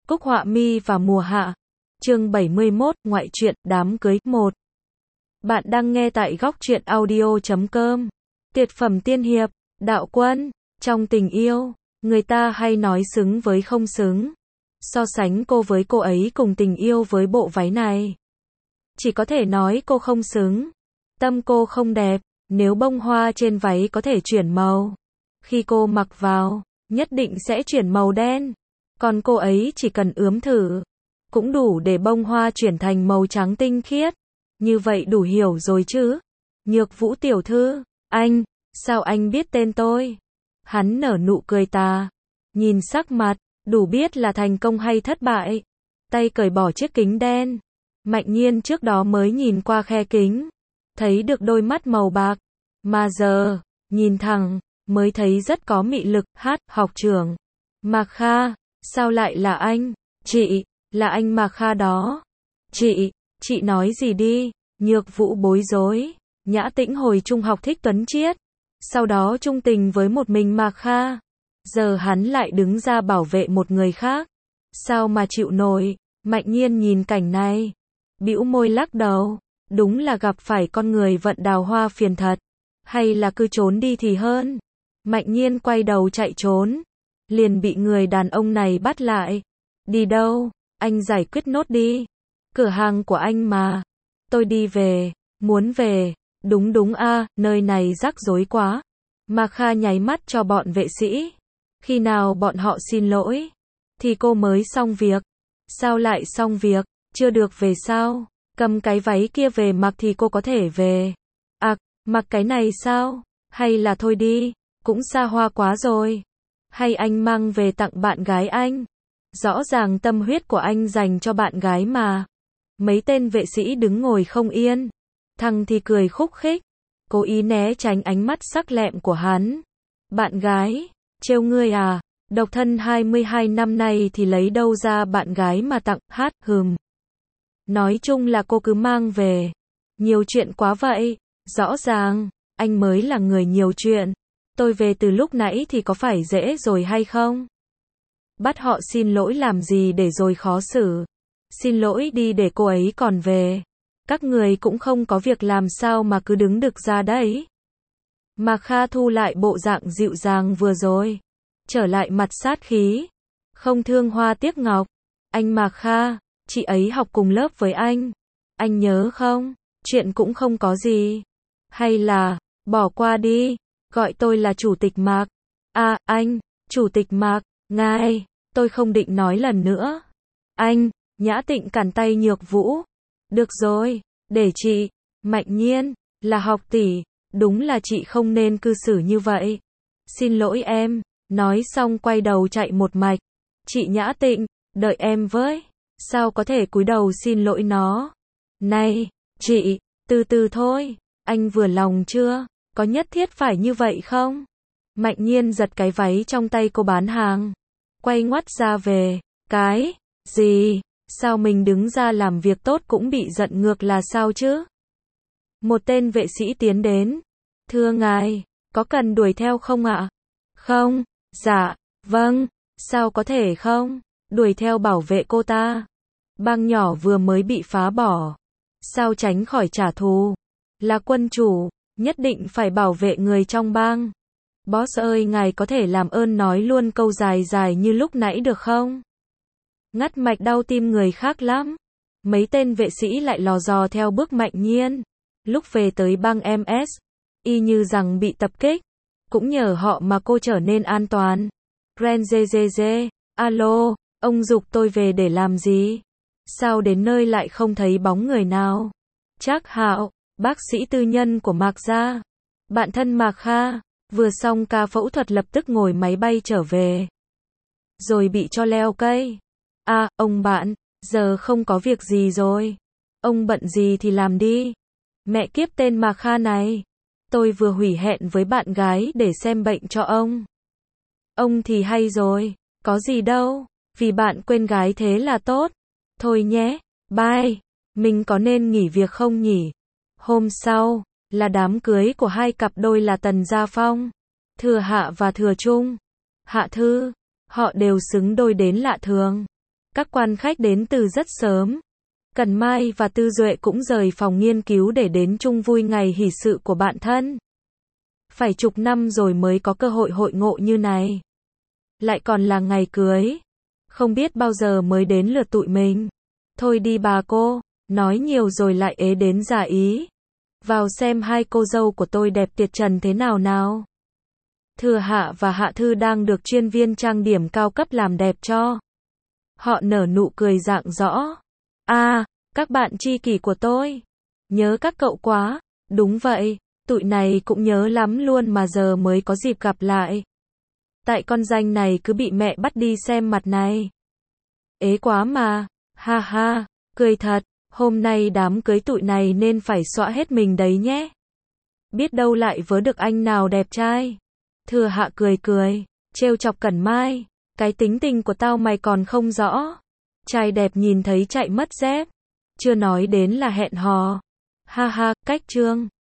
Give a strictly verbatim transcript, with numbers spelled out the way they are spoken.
Cúc Họa Mi và Mùa Hạ. Chương bảy mươi mốt, ngoại truyện, đám cưới, một. Bạn đang nghe tại góc truyện audio chấm com. Tuyệt phẩm tiên hiệp, đạo quân, trong tình yêu, người ta hay nói xứng với không xứng. So sánh cô với cô ấy cùng tình yêu với bộ váy này. Chỉ có thể nói cô không xứng. Tâm cô không đẹp, nếu bông hoa trên váy có thể chuyển màu. Khi cô mặc vào, nhất định sẽ chuyển màu đen. Còn cô ấy chỉ cần ướm thử, cũng đủ để bông hoa chuyển thành màu trắng tinh khiết. Như vậy đủ hiểu rồi chứ. Nhược Vũ tiểu thư, anh, sao anh biết tên tôi? Hắn nở nụ cười tà. Nhìn sắc mặt, đủ biết là thành công hay thất bại. Tay cởi bỏ chiếc kính đen. Mạnh Nhiên trước đó mới nhìn qua khe kính, thấy được đôi mắt màu bạc. Mà giờ, nhìn thẳng, mới thấy rất có mị lực. Hát, học trưởng. Mạc Kha, sao lại là anh? Chị, là anh Mạc Kha đó. Chị, chị nói gì đi? Nhược Vũ bối rối. Nhã Tĩnh hồi trung học thích Tuấn Triết, sau đó chung tình với một mình Mạc Kha. Giờ hắn lại đứng ra bảo vệ một người khác. Sao mà chịu nổi? Mạnh Nhiên nhìn cảnh này, bĩu môi lắc đầu. Đúng là gặp phải con người vận đào hoa phiền thật. Hay là cứ trốn đi thì hơn. Mạnh Nhiên quay đầu chạy trốn, liền bị người đàn ông này bắt lại. Đi đâu? Anh giải quyết nốt đi. Cửa hàng của anh mà. Tôi đi về. Muốn về. Đúng đúng a, à, nơi này rắc rối quá. Mạc Kha nháy mắt cho bọn vệ sĩ. Khi nào bọn họ xin lỗi, thì cô mới xong việc. Sao lại xong việc? Chưa được về sao? Cầm cái váy kia về mặc thì cô có thể về. À, mặc cái này sao? Hay là thôi đi, cũng xa hoa quá rồi. Hay anh mang về tặng bạn gái anh? Rõ ràng tâm huyết của anh dành cho bạn gái mà. Mấy tên vệ sĩ đứng ngồi không yên. Thằng thì cười khúc khích, cố ý né tránh ánh mắt sắc lẹm của hắn. Bạn gái? Trêu ngươi à? Độc thân hai mươi hai năm nay thì lấy đâu ra bạn gái mà tặng? Hát, hừm. Nói chung là cô cứ mang về. Nhiều chuyện quá vậy. Rõ ràng, anh mới là người nhiều chuyện. Tôi về từ lúc nãy thì có phải dễ rồi hay không? Bắt họ xin lỗi làm gì để rồi khó xử. Xin lỗi đi để cô ấy còn về. Các người cũng không có việc làm sao mà cứ đứng đực ra đấy. Mạc Kha thu lại bộ dạng dịu dàng vừa rồi, trở lại mặt sát khí. Không thương hoa tiếc ngọc. Anh Mạc Kha, chị ấy học cùng lớp với anh. Anh nhớ không? Chuyện cũng không có gì. Hay là, bỏ qua đi. Gọi tôi là Chủ tịch Mạc. À, anh, Chủ tịch Mạc, ngài, tôi không định nói lần nữa. Anh, Nhã Tịnh cản tay Nhược Vũ. Được rồi, để chị. Mạnh Nhiên, là học tỷ, đúng là chị không nên cư xử như vậy. Xin lỗi em, nói xong quay đầu chạy một mạch. Chị Nhã Tịnh, đợi em với. Sao có thể cúi đầu xin lỗi nó? Này, chị, từ từ thôi, anh vừa lòng chưa? Có nhất thiết phải như vậy không? Mạnh Nhiên giật cái váy trong tay cô bán hàng, quay ngoắt ra về. Cái gì? Sao mình đứng ra làm việc tốt cũng bị giận ngược là sao chứ? Một tên vệ sĩ tiến đến. Thưa ngài, có cần đuổi theo không ạ? Không. Dạ, vâng. Sao có thể không? Đuổi theo bảo vệ cô ta. Bang nhỏ vừa mới bị phá bỏ. Sao tránh khỏi trả thù? Là quân chủ, nhất định phải bảo vệ người trong bang. Boss ơi, ngài có thể làm ơn nói luôn câu dài dài như lúc nãy được không? Ngắt mạch đau tim người khác lắm. Mấy tên vệ sĩ lại lò dò theo bước Mạnh Nhiên. Lúc về tới bang em ét, y như rằng bị tập kích. Cũng nhờ họ mà cô trở nên an toàn. Ren dê dê dê, alo, ông giục tôi về để làm gì? Sao đến nơi lại không thấy bóng người nào? Trác Hạo, bác sĩ tư nhân của Mạc gia. Bạn thân Mạc Kha, vừa xong ca phẫu thuật lập tức ngồi máy bay trở về. Rồi bị cho leo cây. À, ông bạn, giờ không có việc gì rồi. Ông bận gì thì làm đi. Mẹ kiếp tên Mạc Kha này. Tôi vừa hủy hẹn với bạn gái để xem bệnh cho ông. Ông thì hay rồi, có gì đâu, vì bạn quên gái thế là tốt. Thôi nhé, bye. Mình có nên nghỉ việc không nhỉ? Hôm sau, là đám cưới của hai cặp đôi là Tần Gia Phong, Thừa Hạ và Thừa Trung. Hạ Thư, họ đều xứng đôi đến lạ thường. Các quan khách đến từ rất sớm. Cần Mai và Tư Duệ cũng rời phòng nghiên cứu để đến chung vui ngày hỷ sự của bạn thân. Phải chục năm rồi mới có cơ hội hội ngộ như này. Lại còn là ngày cưới. Không biết bao giờ mới đến lượt tụi mình. Thôi đi bà cô, nói nhiều rồi lại ế đến giả ý. Vào xem hai cô dâu của tôi đẹp tuyệt trần thế nào nào. Thừa Hạ và Hạ Thư đang được chuyên viên trang điểm cao cấp làm đẹp cho. Họ nở nụ cười rạng rõ. À, các bạn tri kỷ của tôi. Nhớ các cậu quá. Đúng vậy, tụi này cũng nhớ lắm luôn mà giờ mới có dịp gặp lại. Tại con danh này cứ bị mẹ bắt đi xem mặt này. Ế quá mà, ha ha, cười thật, hôm nay đám cưới tụi này nên phải xõa hết mình đấy nhé. Biết đâu lại vớ được anh nào đẹp trai. Thừa Hạ cười cười, trêu chọc Cẩn Mai, cái tính tình của tao mày còn không rõ. Trai đẹp nhìn thấy chạy mất dép, chưa nói đến là hẹn hò. Ha ha, cách trương.